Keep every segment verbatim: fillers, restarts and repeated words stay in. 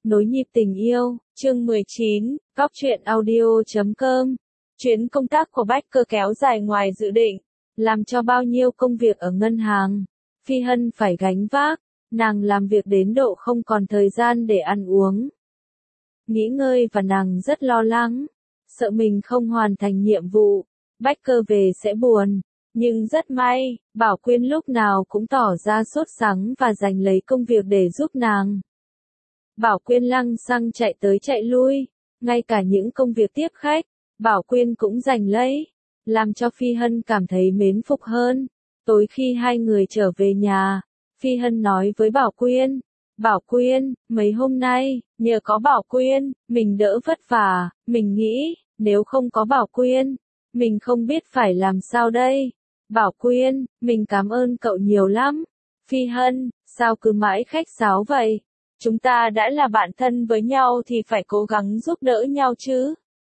Nối nhịp tình yêu, chương mười chín, góc truyện audio chấm com. Chuyến công tác của Bách Cơ kéo dài ngoài dự định, làm cho bao nhiêu công việc ở ngân hàng, Phi Hân phải gánh vác, nàng làm việc đến độ không còn thời gian để ăn uống, nghỉ ngơi và nàng rất lo lắng, sợ mình không hoàn thành nhiệm vụ, Bách Cơ về sẽ buồn. Nhưng rất may, Bảo Quyên lúc nào cũng tỏ ra sốt sắng và giành lấy công việc để giúp nàng. Bảo Quyên lăng xăng chạy tới chạy lui, ngay cả những công việc tiếp khách, Bảo Quyên cũng giành lấy, làm cho Phi Hân cảm thấy mến phục hơn. Tối khi hai người trở về nhà, Phi Hân nói với Bảo Quyên, Bảo Quyên, mấy hôm nay, nhờ có Bảo Quyên, mình đỡ vất vả, mình nghĩ, nếu không có Bảo Quyên, mình không biết phải làm sao đây. Bảo Quyên, mình cảm ơn cậu nhiều lắm. Phi Hân, sao cứ mãi khách sáo vậy? Chúng ta đã là bạn thân với nhau thì phải cố gắng giúp đỡ nhau chứ.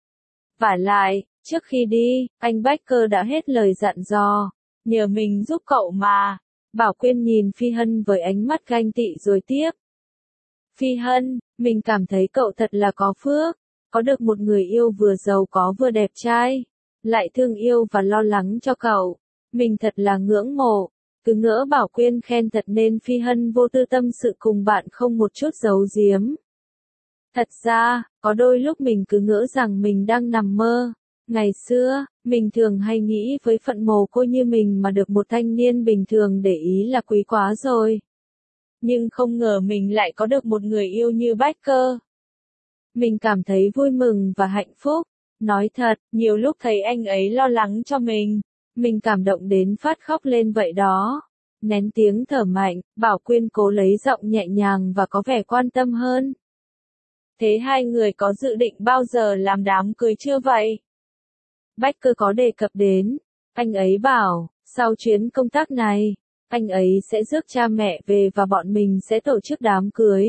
Vả lại, trước khi đi, anh Bách Cơ đã hết lời dặn dò, nhờ mình giúp cậu mà. Bảo Quyên nhìn Phi Hân với ánh mắt ganh tị rồi tiếp. Phi Hân, mình cảm thấy cậu thật là có phước, có được một người yêu vừa giàu có vừa đẹp trai, lại thương yêu và lo lắng cho cậu. Mình thật là ngưỡng mộ. Cứ ngỡ Bảo Quyên khen thật nên Phi Hân vô tư tâm sự cùng bạn không một chút giấu giếm. Thật ra, có đôi lúc mình cứ ngỡ rằng mình đang nằm mơ. Ngày xưa, mình thường hay nghĩ với phận mồ côi như mình mà được một thanh niên bình thường để ý là quý quá rồi. Nhưng không ngờ mình lại có được một người yêu như Bách Cơ. Mình cảm thấy vui mừng và hạnh phúc. Nói thật, nhiều lúc thấy anh ấy lo lắng cho mình, mình cảm động đến phát khóc lên vậy đó. Nén tiếng thở mạnh, Bảo Quyên cố lấy giọng nhẹ nhàng và có vẻ quan tâm hơn. Thế hai người có dự định bao giờ làm đám cưới chưa vậy? Bách Cơ có đề cập đến. Anh ấy bảo, sau chuyến công tác này, anh ấy sẽ rước cha mẹ về và bọn mình sẽ tổ chức đám cưới.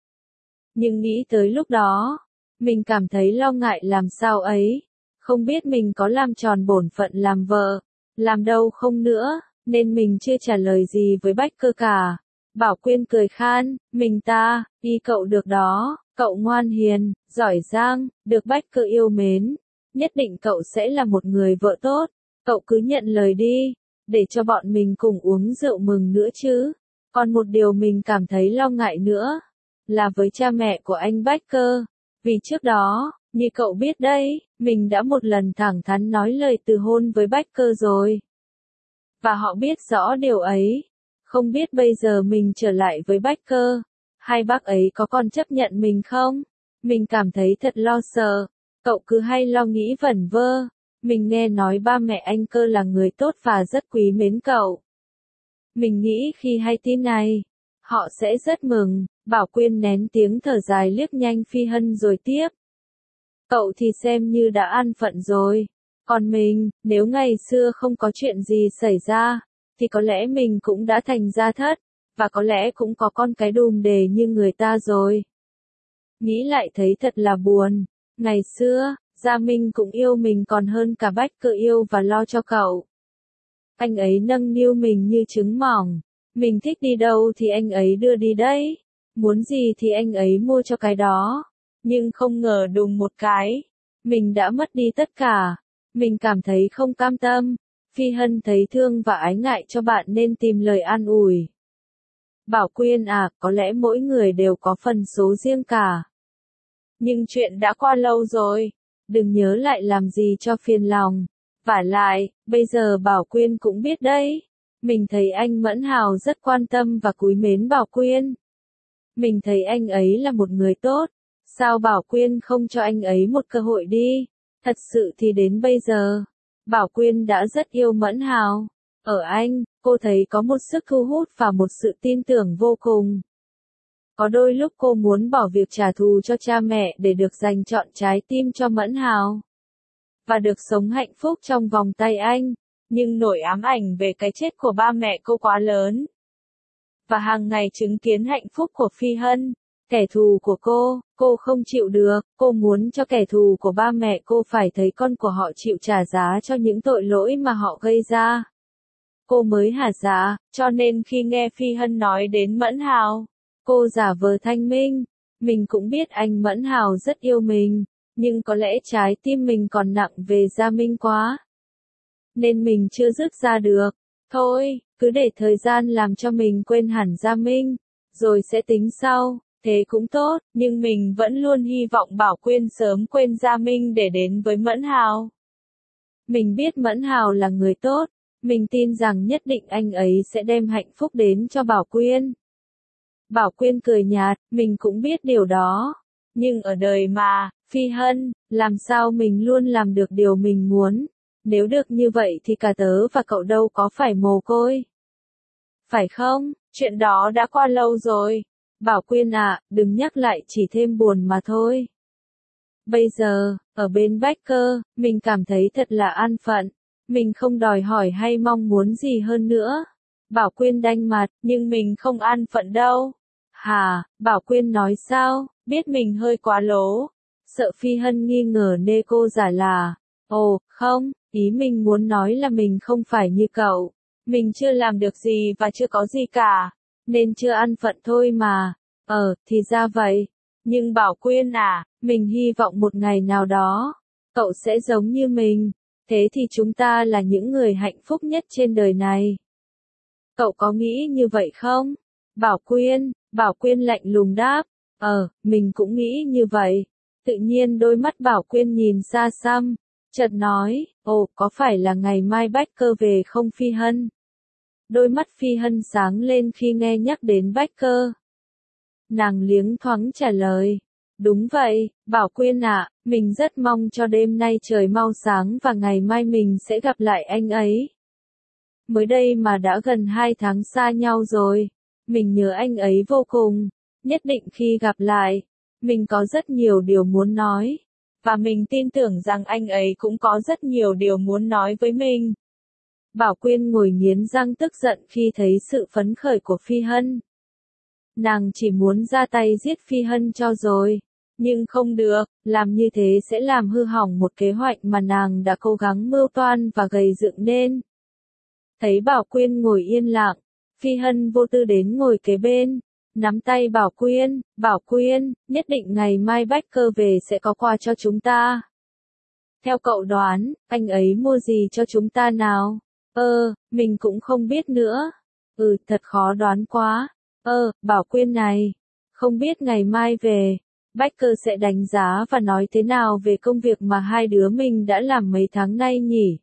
Nhưng nghĩ tới lúc đó, mình cảm thấy lo ngại làm sao ấy. Không biết mình có làm tròn bổn phận làm vợ, làm đâu không nữa, nên mình chưa trả lời gì với Bách Cơ cả. Bảo Quyên cười khan, mình ta, y cậu được đó, cậu ngoan hiền, giỏi giang, được Bách Cơ yêu mến. Nhất định cậu sẽ là một người vợ tốt, cậu cứ nhận lời đi, để cho bọn mình cùng uống rượu mừng nữa chứ. Còn một điều mình cảm thấy lo ngại nữa, là với cha mẹ của anh Bách Cơ. Vì trước đó, như cậu biết đấy, mình đã một lần thẳng thắn nói lời từ hôn với Bách Cơ rồi. Và họ biết rõ điều ấy. Không biết bây giờ mình trở lại với Bách Cơ, hai bác ấy có còn chấp nhận mình không? Mình cảm thấy thật lo sợ. Cậu cứ hay lo nghĩ vẩn vơ. Mình nghe nói ba mẹ anh Cơ là người tốt và rất quý mến cậu. Mình nghĩ khi hay tin này, họ sẽ rất mừng. Bảo Quyên nén tiếng thở dài liếc nhanh Phi Hân rồi tiếp. Cậu thì xem như đã an phận rồi. Còn mình, nếu ngày xưa không có chuyện gì xảy ra, thì có lẽ mình cũng đã thành gia thất, và có lẽ cũng có con cái đùm đề như người ta rồi. Nghĩ lại thấy thật là buồn. Ngày xưa, Gia Minh cũng yêu mình còn hơn cả Bách Cơ yêu và lo cho cậu. Anh ấy nâng niu mình như trứng mỏng. Mình thích đi đâu thì anh ấy đưa đi đấy. Muốn gì thì anh ấy mua cho cái đó. Nhưng không ngờ đùng một cái, mình đã mất đi tất cả. Mình cảm thấy không cam tâm. Phi Hân thấy thương và ái ngại cho bạn nên tìm lời an ủi. Bảo Quyên à, có lẽ mỗi người đều có phần số riêng cả. Nhưng chuyện đã qua lâu rồi, đừng nhớ lại làm gì cho phiền lòng. Vả lại, bây giờ Bảo Quyên cũng biết đấy. Mình thấy anh Mẫn Hào rất quan tâm và quý mến Bảo Quyên. Mình thấy anh ấy là một người tốt. Sao Bảo Quyên không cho anh ấy một cơ hội đi? Thật sự thì đến bây giờ, Bảo Quyên đã rất yêu Mẫn Hào. Ở anh, cô thấy có một sức thu hút và một sự tin tưởng vô cùng. Có đôi lúc cô muốn bỏ việc trả thù cho cha mẹ để được dành trọn trái tim cho Mẫn Hào. Và được sống hạnh phúc trong vòng tay anh. Nhưng nỗi ám ảnh về cái chết của ba mẹ cô quá lớn. Và hàng ngày chứng kiến hạnh phúc của Phi Hân, kẻ thù của cô, cô không chịu được. Cô muốn cho kẻ thù của ba mẹ cô phải thấy con của họ chịu trả giá cho những tội lỗi mà họ gây ra. Cô mới hả dạ, cho nên khi nghe Phi Hân nói đến Mẫn Hào, cô giả vờ thanh minh. mình cũng biết anh Mẫn Hào rất yêu mình, nhưng có lẽ trái tim mình còn nặng về Gia Minh quá. Nên mình chưa dứt ra được. Thôi, cứ để thời gian làm cho mình quên hẳn Gia Minh, rồi sẽ tính sau, thế cũng tốt, nhưng mình vẫn luôn hy vọng Bảo Quyên sớm quên Gia Minh để đến với Mẫn Hào. Mình biết Mẫn Hào là người tốt, mình tin rằng nhất định anh ấy sẽ đem hạnh phúc đến cho Bảo Quyên. Bảo Quyên cười nhạt, mình cũng biết điều đó. Nhưng ở đời mà, Phi Hân, làm sao mình luôn làm được điều mình muốn? Nếu được như vậy thì cả tớ và cậu đâu có phải mồ côi. Phải không? Chuyện đó đã qua lâu rồi. Bảo Quyên à, đừng nhắc lại chỉ thêm buồn mà thôi. Bây giờ, ở bên Bách Cơ, mình cảm thấy thật là an phận. Mình không đòi hỏi hay mong muốn gì hơn nữa. Bảo Quyên đanh mặt, nhưng mình không an phận đâu. Hả, Bảo Quyên nói sao, biết mình hơi quá lố. Sợ Phi Hân nghi ngờ nê cô giả là. Ồ, không, ý mình muốn nói là mình không phải như cậu. Mình chưa làm được gì và chưa có gì cả. Nên chưa an phận thôi mà. Ờ, thì ra vậy. Nhưng Bảo Quyên à, mình hy vọng một ngày nào đó, cậu sẽ giống như mình. Thế thì chúng ta là những người hạnh phúc nhất trên đời này. Cậu có nghĩ như vậy không? Bảo Quyên, Bảo Quyên lạnh lùng đáp. Ờ, mình cũng nghĩ như vậy. Tự nhiên đôi mắt Bảo Quyên nhìn xa xăm, chợt nói, ồ, có phải là ngày mai Bách Cơ về không Phi Hân? Đôi mắt Phi Hân sáng lên khi nghe nhắc đến Bách Cơ. Nàng liếng thoáng trả lời. Đúng vậy, Bảo Quyên ạ, mình rất mong cho đêm nay trời mau sáng và ngày mai mình sẽ gặp lại anh ấy. Mới đây mà đã gần hai tháng xa nhau rồi. Mình nhớ anh ấy vô cùng. Nhất định khi gặp lại, mình có rất nhiều điều muốn nói. Và mình tin tưởng rằng anh ấy cũng có rất nhiều điều muốn nói với mình. Bảo Quyên ngồi nghiến răng tức giận khi thấy sự phấn khởi của Phi Hân. Nàng chỉ muốn ra tay giết Phi Hân cho rồi. Nhưng không được, làm như thế sẽ làm hư hỏng một kế hoạch mà nàng đã cố gắng mưu toan và gầy dựng nên. Thấy Bảo Quyên ngồi yên lặng, Phi Hân vô tư đến ngồi kế bên, nắm tay Bảo Quyên, Bảo Quyên, nhất định ngày mai Bách Cơ về sẽ có quà cho chúng ta. Theo cậu đoán, anh ấy mua gì cho chúng ta nào? Ơ, mình cũng không biết nữa. Ừ, thật khó đoán quá. Ơ, Bảo Quyên này, không biết ngày mai về, Bách Cơ sẽ đánh giá và nói thế nào về công việc mà hai đứa mình đã làm mấy tháng nay nhỉ?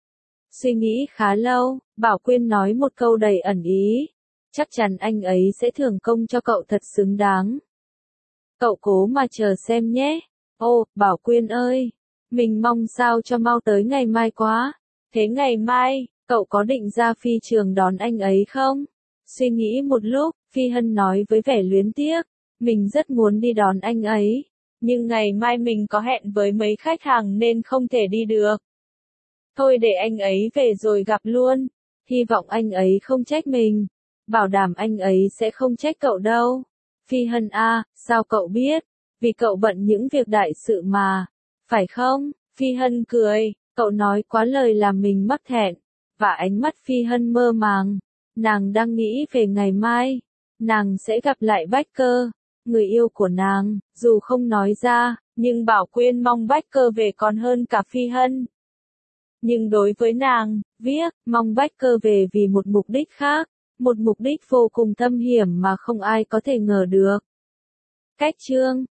Suy nghĩ khá lâu, Bảo Quyên nói một câu đầy ẩn ý. Chắc chắn anh ấy sẽ thưởng công cho cậu thật xứng đáng. Cậu cố mà chờ xem nhé. Ô, Bảo Quyên ơi, mình mong sao cho mau tới ngày mai quá. Thế ngày mai, cậu có định ra phi trường đón anh ấy không? Suy nghĩ một lúc, Phi Hân nói với vẻ luyến tiếc. Mình rất muốn đi đón anh ấy. Nhưng ngày mai mình có hẹn với mấy khách hàng nên không thể đi được. Thôi để anh ấy về rồi gặp luôn. Hy vọng anh ấy không trách mình. Bảo đảm anh ấy sẽ không trách cậu đâu. Phi Hân a, sao cậu biết? Vì cậu bận những việc đại sự mà. Phải không? Phi Hân cười. Cậu nói quá lời làm mình mắc thẹn. Và ánh mắt Phi Hân mơ màng. Nàng đang nghĩ về ngày mai. Nàng sẽ gặp lại Bách Cơ. Người yêu của nàng, dù không nói ra, nhưng Bảo Quyên mong Bách Cơ về còn hơn cả Phi Hân. Nhưng đối với nàng, viết, mong Bách Cơ về vì một mục đích khác, một mục đích vô cùng thâm hiểm mà không ai có thể ngờ được. Cách chương